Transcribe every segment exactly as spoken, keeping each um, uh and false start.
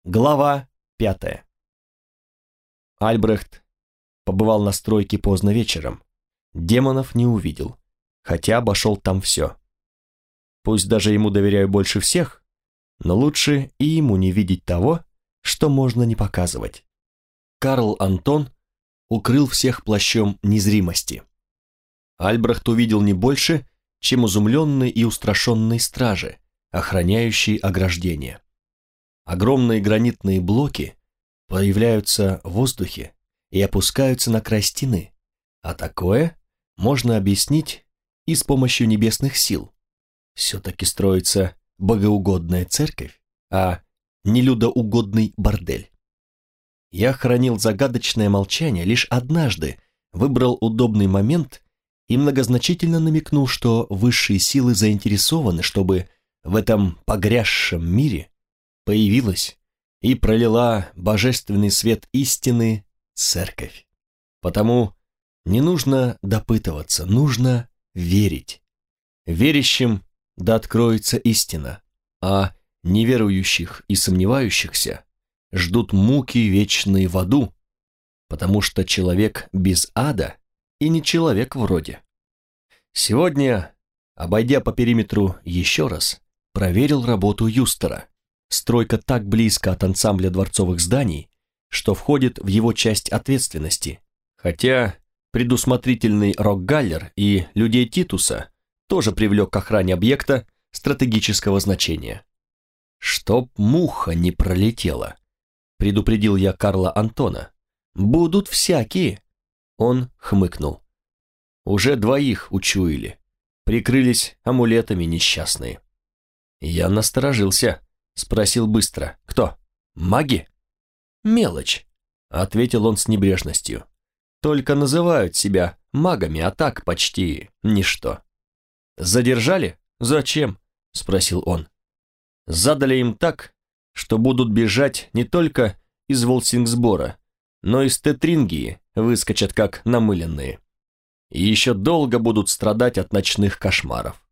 Глава пятая. Альбрехт побывал на стройке поздно вечером. Демонов не увидел, хотя обошел там все. Пусть даже ему доверяю больше всех, но лучше и ему не видеть того, что можно не показывать. Карл Антон укрыл всех плащом незримости. Альбрехт увидел не больше, чем изумленные и устрашенные стражи, охраняющие ограждение. Огромные гранитные блоки появляются в воздухе и опускаются на край стены, а такое можно объяснить и с помощью небесных сил. Все-таки строится богоугодная церковь, а не людоугодный бордель. Я хранил загадочное молчание, лишь однажды выбрал удобный момент и многозначительно намекнул, что высшие силы заинтересованы, чтобы в этом погрязшем мире появилась и пролила божественный свет истины церковь. Потому не нужно допытываться, нужно верить. Верящим да откроется истина, а неверующих и сомневающихся ждут муки вечные в аду, потому что человек без ада и не человек вроде. Сегодня, обойдя по периметру еще раз, проверил работу Юстера. Стройка так близко от ансамбля дворцовых зданий, что входит в его часть ответственности, хотя предусмотрительный Рокгаллер и людей Титуса тоже привлек к охране объекта стратегического значения. «Чтоб муха не пролетела», — предупредил я Карла Антона. «Будут всякие», — он хмыкнул. «Уже двоих учуяли, прикрылись амулетами несчастные». Я насторожился. Спросил быстро. «Кто? Маги?» «Мелочь», — ответил он с небрежностью. «Только называют себя магами, а так почти ничто». «Задержали? Зачем?» — спросил он. «Задали им так, что будут бежать не только из Волсингсбора, но и из Тетрингии выскочат как намыленные. И еще долго будут страдать от ночных кошмаров».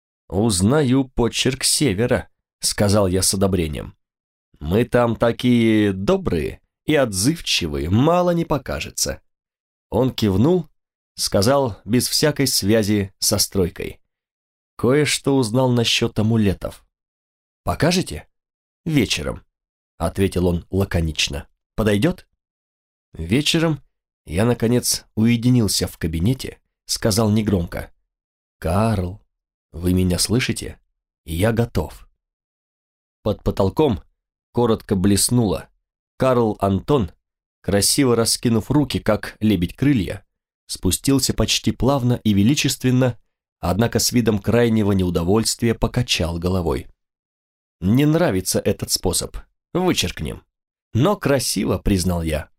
«Узнаю почерк севера», — сказал я с одобрением. «Мы там такие добрые и отзывчивые, мало не покажется». Он кивнул, сказал без всякой связи со стройкой. «Кое-что узнал насчет амулетов». «Покажете?» «Вечером», — ответил он лаконично. «Подойдет?» Вечером я, наконец, уединился в кабинете, сказал негромко. «Карл, вы меня слышите? Я готов». Под потолком коротко блеснуло. Карл Антон, красиво раскинув руки, как лебедь крылья, спустился почти плавно и величественно, однако с видом крайнего неудовольствия покачал головой. «Не нравится этот способ. Вычеркнем». «Но красиво», — признал я.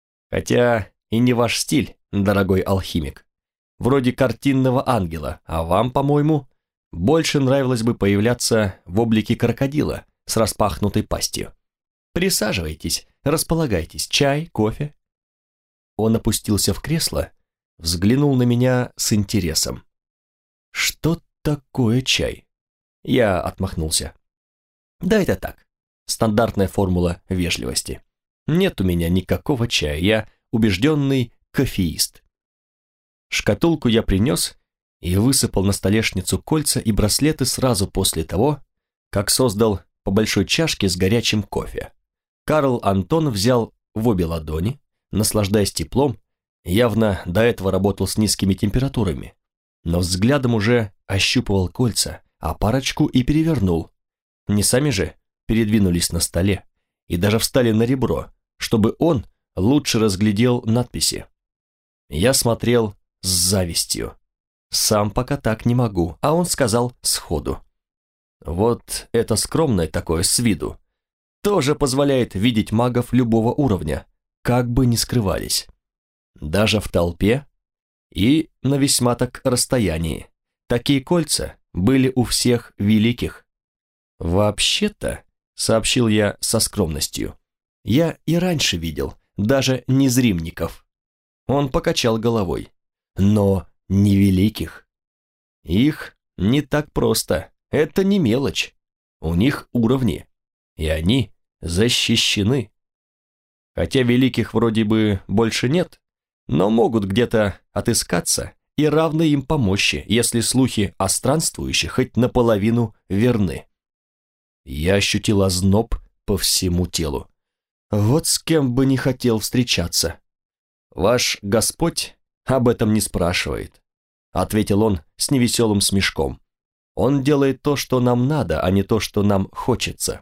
«Хотя и не ваш стиль, дорогой алхимик. Вроде картинного ангела, а вам, по-моему, больше нравилось бы появляться в облике крокодила с распахнутой пастью. Присаживайтесь, располагайтесь. Чай, кофе?» Он опустился в кресло, взглянул на меня с интересом. «Что такое чай?» Я отмахнулся. «Да это так, стандартная формула вежливости. Нет у меня никакого чая, я убежденный кофеист». Шкатулку я принес и высыпал на столешницу кольца и браслеты сразу после того, как создал по большой чашке с горячим кофе. Карл Антон взял в обе ладони, наслаждаясь теплом, явно до этого работал с низкими температурами, но взглядом уже ощупывал кольца, а парочку и перевернул. Не сами же передвинулись на столе и даже встали на ребро, чтобы он лучше разглядел надписи. Я смотрел с завистью. Сам пока так не могу, а он сказал сходу. Вот это скромное такое с виду тоже позволяет видеть магов любого уровня, как бы ни скрывались. Даже в толпе и на весьма так расстоянии. Такие кольца были у всех великих. «Вообще-то», — сообщил я со скромностью, — «я и раньше видел, даже незримников». Он покачал головой. «Но не великих. Их не так просто, это не мелочь. У них уровни, и они защищены. Хотя великих вроде бы больше нет, но могут где-то отыскаться и равны им помощи, если слухи о странствующих хоть наполовину верны. Я ощутил озноб по всему телу. Вот с кем бы не хотел встречаться. Ваш Господь об этом не спрашивает, ответил он с невеселым смешком. Он делает то, что нам надо, а не то, что нам хочется.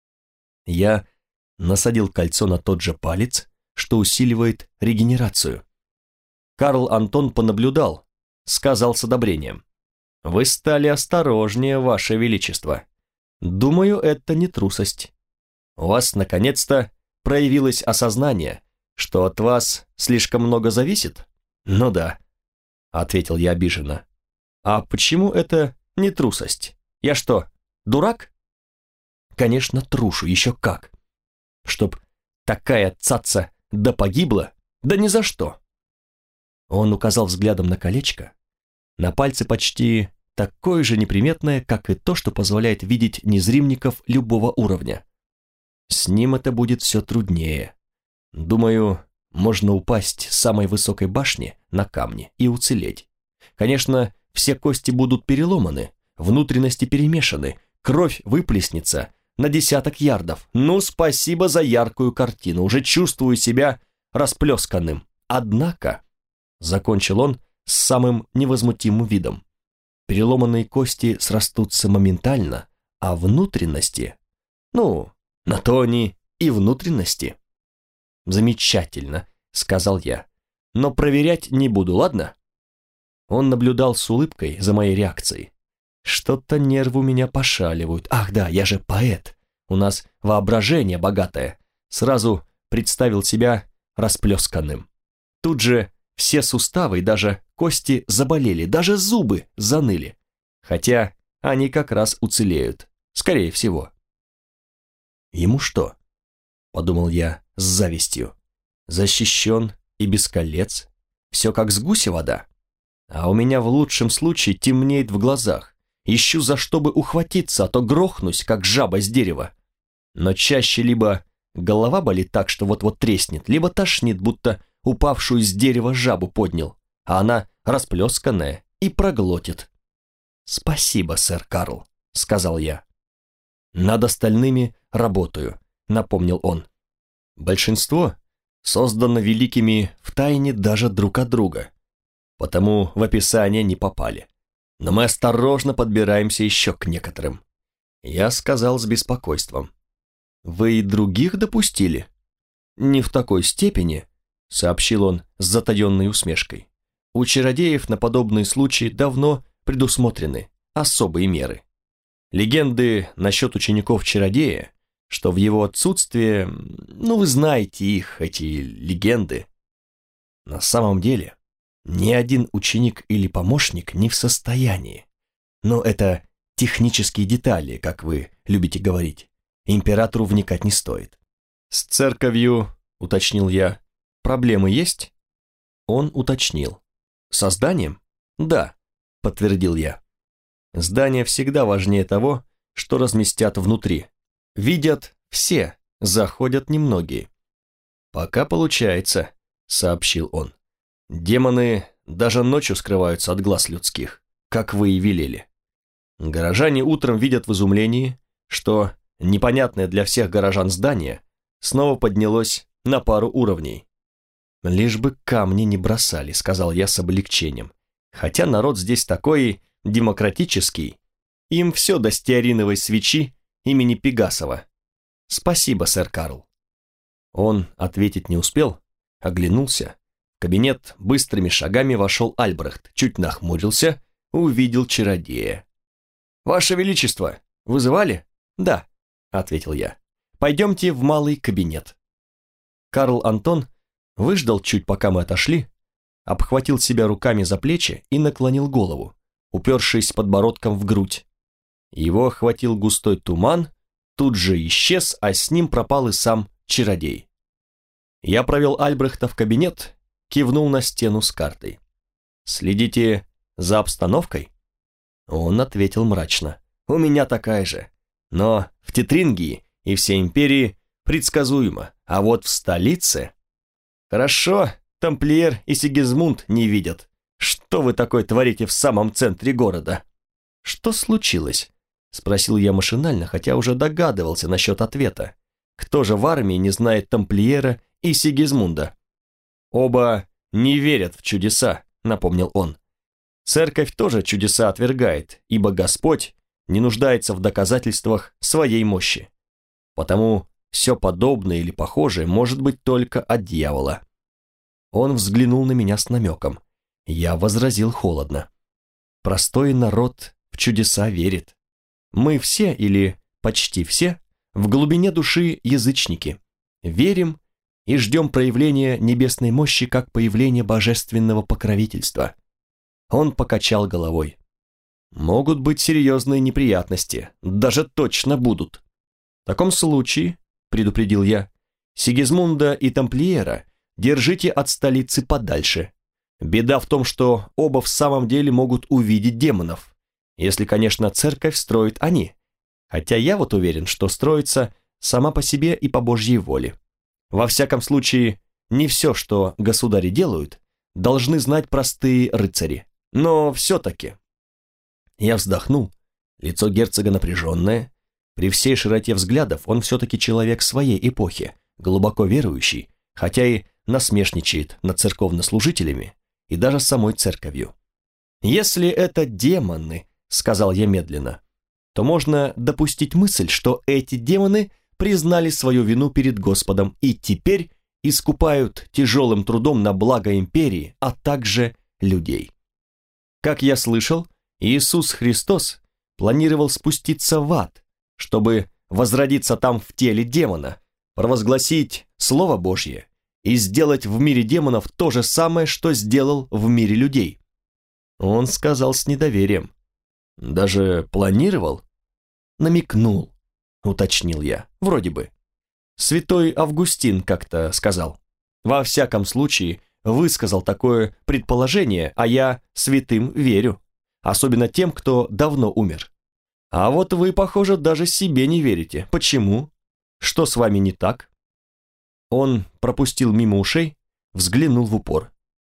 Я насадил кольцо на тот же палец, что усиливает регенерацию. Карл Антон понаблюдал, сказал с одобрением. «Вы стали осторожнее, Ваше Величество. Думаю, это не трусость. У вас, наконец-то, проявилось осознание, что от вас слишком много зависит?» «Ну да», — ответил я обиженно. «А почему это не трусость? Я что, дурак?» «Конечно, трушу, еще как. Чтоб такая цаца да погибла, да ни за что». Он указал взглядом на колечко, на пальце почти такое же неприметное, как и то, что позволяет видеть незримников любого уровня. С ним это будет все труднее. Думаю, можно упасть с самой высокой башни на камни и уцелеть. Конечно, все кости будут переломаны, внутренности перемешаны, кровь выплеснется на десяток ярдов. Ну, спасибо за яркую картину, уже чувствую себя расплесканным. Однако, закончил он с самым невозмутимым видом, переломанные кости срастутся моментально, а внутренности, ну, на то они и внутренности. Замечательно, сказал я, но проверять не буду, ладно? Он наблюдал с улыбкой за моей реакцией. Что-то нервы у меня пошаливают. Ах да, я же поэт. У нас воображение богатое. Сразу представил себя расплесканным. Тут же все суставы и даже кости заболели, даже зубы заныли. Хотя они как раз уцелеют, скорее всего. Ему что? Подумал я с завистью. Защищен и без колец. Все как с гуся вода. А у меня в лучшем случае темнеет в глазах. Ищу за что бы ухватиться, а то грохнусь, как жаба с дерева. Но чаще либо голова болит так, что вот-вот треснет, либо тошнит, будто упавшую с дерева жабу поднял, а она расплесканная и проглотит. «Спасибо, сэр Карл», — сказал я. «Над остальными работаю», — напомнил он. «Большинство создано великими втайне даже друг от друга, потому в описание не попали. Но мы осторожно подбираемся еще к некоторым». Я сказал с беспокойством. «Вы и других допустили?» «Не в такой степени», — сообщил он с затаенной усмешкой. «У чародеев на подобные случаи давно предусмотрены особые меры. Легенды насчет учеников-чародея, что в его отсутствие, ну вы знаете их, эти легенды. На самом деле, ни один ученик или помощник не в состоянии. Но это технические детали, как вы любите говорить. Императору вникать не стоит. С церковью, уточнил я, проблемы есть? Он уточнил. Со зданием? Да, подтвердил я. Здание всегда важнее того, что разместят внутри. Видят все, заходят немногие. Пока получается, сообщил он. Демоны даже ночью скрываются от глаз людских, как вы и велели. Горожане утром видят в изумлении, что непонятное для всех горожан здание снова поднялось на пару уровней. «Лишь бы камни не бросали», — сказал я с облегчением. «Хотя народ здесь такой демократический, им все до стеариновой свечи имени Пегасова. Спасибо, сэр Карл». Он ответить не успел, оглянулся. В кабинет быстрыми шагами вошел Альбрехт, чуть нахмурился, увидел чародея. «Ваше Величество, вызывали?» «Да», — ответил я. «Пойдемте в малый кабинет». Карл Антон выждал чуть, пока мы отошли, обхватил себя руками за плечи и наклонил голову, упершись подбородком в грудь. Его охватил густой туман, тут же исчез, а с ним пропал и сам чародей. Я провел Альбрехта в кабинет, кивнул на стену с картой. «Следите за обстановкой?» Он ответил мрачно. «У меня такая же. Но в Тетрингии и всей империи предсказуемо. А вот в столице... Хорошо, тамплиер и Сигизмунд не видят. Что вы такое творите в самом центре города? Что случилось? Спросил я машинально, хотя уже догадывался насчет ответа. Кто же в армии не знает тамплиера и Сигизмунда? Оба не верят в чудеса, напомнил он. Церковь тоже чудеса отвергает, ибо Господь не нуждается в доказательствах своей мощи. Потому все подобное или похожее может быть только от дьявола. Он взглянул на меня с намеком. Я возразил холодно. Простой народ в чудеса верит. Мы все, или почти все, в глубине души язычники. Верим и ждем проявления небесной мощи как появления божественного покровительства. Он покачал головой. Могут быть серьезные неприятности, даже точно будут. В таком случае, предупредил я, Сигизмунда и тамплиера держите от столицы подальше. Беда в том, что оба в самом деле могут увидеть демонов, если, конечно, церковь строит они. Хотя я вот уверен, что строится сама по себе и по Божьей воле. Во всяком случае, не все, что государи делают, должны знать простые рыцари. Но все-таки... Я вздохнул, лицо герцога напряженное. При всей широте взглядов он все-таки человек своей эпохи, глубоко верующий, хотя и насмешничает над церковнослужителями и даже самой церковью. «Если это демоны, — сказал я медленно, — то можно допустить мысль, что эти демоны признали свою вину перед Господом и теперь искупают тяжелым трудом на благо империи, а также людей. Как я слышал, Иисус Христос планировал спуститься в ад, чтобы возродиться там в теле демона, провозгласить Слово Божье и сделать в мире демонов то же самое, что сделал в мире людей. Он сказал с недоверием. Даже планировал? Намекнул, уточнил я, вроде бы. Святой Августин как-то сказал. Во всяком случае, высказал такое предположение, а я святым верю. Особенно тем, кто давно умер. А вот вы, похоже, даже себе не верите. Почему? Что с вами не так? Он пропустил мимо ушей, взглянул в упор.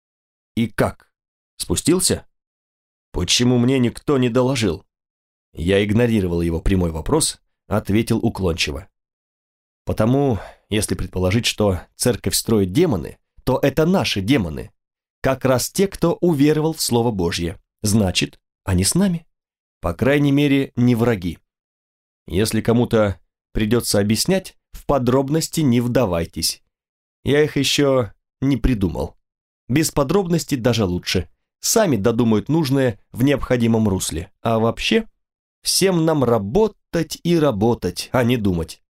И как? Спустился? Почему мне никто не доложил? Я игнорировал его прямой вопрос, ответил уклончиво. Потому, если предположить, что церковь строит демоны, то это наши демоны. Как раз те, кто уверовал в Слово Божье. Значит, они с нами. По крайней мере, не враги. Если кому-то придется объяснять, в подробности не вдавайтесь. Я их еще не придумал. Без подробностей даже лучше. Сами додумают нужное в необходимом русле. А вообще, всем нам работать и работать, а не думать.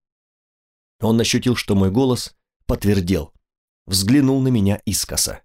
Он ощутил, что мой голос подтвердил. Взглянул на меня искоса.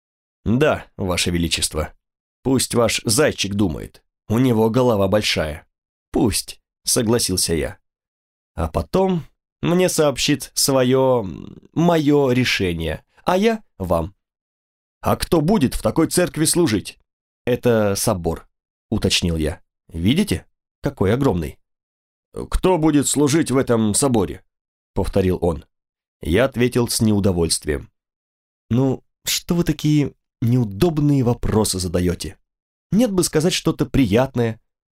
Да, Ваше Величество. Пусть ваш зайчик думает, у него голова большая. Пусть, согласился я. А потом мне сообщит свое, мое решение, а я вам. А кто будет в такой церкви служить? Это собор, уточнил я. Видите, какой огромный? Кто будет служить в этом соборе? Повторил он. Я ответил с неудовольствием. Ну, что вы такие... неудобные вопросы задаете. Нет бы сказать что-то приятное.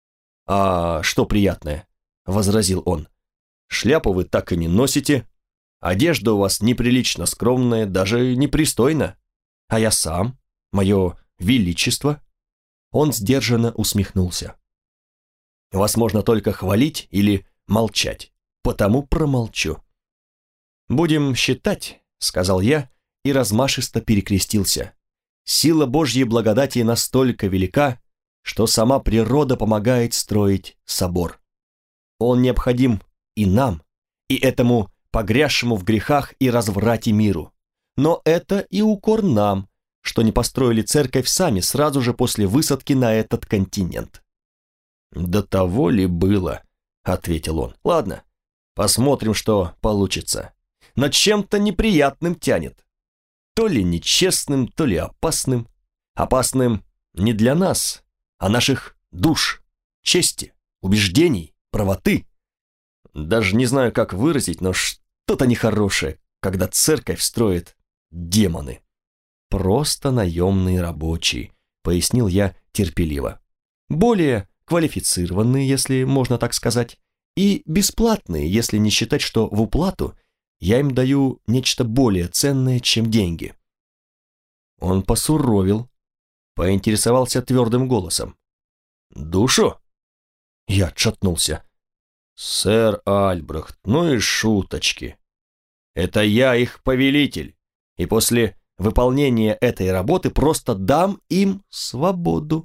А что приятное? Возразил он. Шляпу вы так и не носите. Одежда у вас неприлично скромная, даже непристойна. А я сам, мое величество. Он сдержанно усмехнулся. Вас можно только хвалить или молчать, потому промолчу. Будем считать, сказал я и размашисто перекрестился. Сила Божьей благодати настолько велика, что сама природа помогает строить собор. Он необходим и нам, и этому погрязшему в грехах и разврате миру. Но это и укор нам, что не построили церковь сами сразу же после высадки на этот континент. «До того ли было?» — ответил он. «Ладно, посмотрим, что получится. Но чем-то неприятным тянет. То ли нечестным, то ли опасным. Опасным не для нас, а наших душ, чести, убеждений, правоты. Даже не знаю, как выразить, но что что-то нехорошее, когда церковь строят демоны. Просто наемные рабочие, пояснил я терпеливо. Более квалифицированные, если можно так сказать, и бесплатные, если не считать, что в уплату я им даю нечто более ценное, чем деньги. Он посуровил, поинтересовался твердым голосом. «Душу?» Я отшатнулся. «Сэр Альбрехт, ну и шуточки. Это я их повелитель, и после выполнения этой работы просто дам им свободу».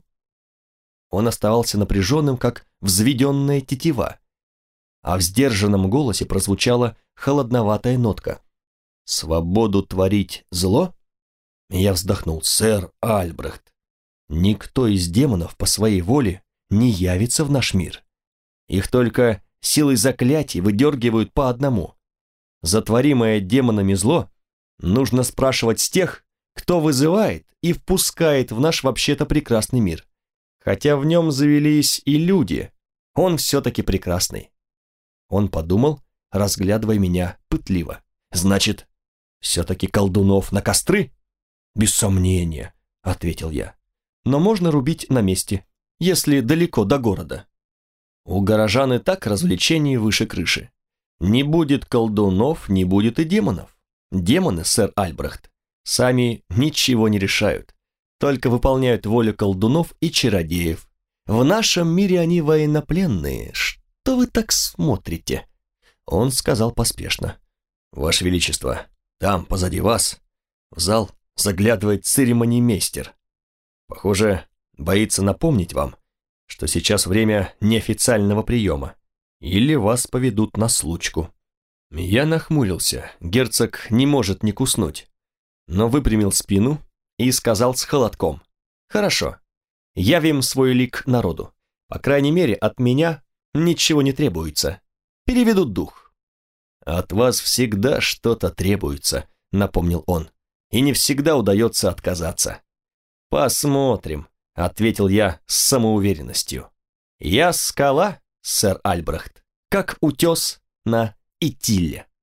Он оставался напряженным, как взведенная тетива, а в сдержанном голосе прозвучала холодноватая нотка. «Свободу творить зло?» Я вздохнул. «Сэр Альбрехт, никто из демонов по своей воле не явится в наш мир. Их только силой заклятий выдергивают по одному. За творимое демонами зло нужно спрашивать с тех, кто вызывает и впускает в наш вообще-то прекрасный мир. Хотя в нем завелись и люди, он все-таки прекрасный». Он подумал, разглядывая меня пытливо. «Значит, все-таки колдунов на костры?» «Без сомнения», — ответил я. «Но можно рубить на месте, если далеко до города. У горожан и так развлечений выше крыши. Не будет колдунов, не будет и демонов. Демоны, сэр Альбрехт, сами ничего не решают, только выполняют волю колдунов и чародеев. В нашем мире они военнопленные. Что вы так смотрите?» Он сказал поспешно. «Ваше Величество, там, позади вас, в зал заглядывает церемониймейстер. Похоже, боится напомнить вам, что сейчас время неофициального приема, или вас поведут на случку». Я нахмурился, герцог не может не куснуть, но выпрямил спину и сказал с холодком: «Хорошо, явим свой лик народу. По крайней мере, от меня ничего не требуется. Переведут дух». «От вас всегда что-то требуется», — напомнил он, «и не всегда удается отказаться». «Посмотрим», — ответил я с самоуверенностью. «Я скала, сэр Альбрехт, как утес на Итилле».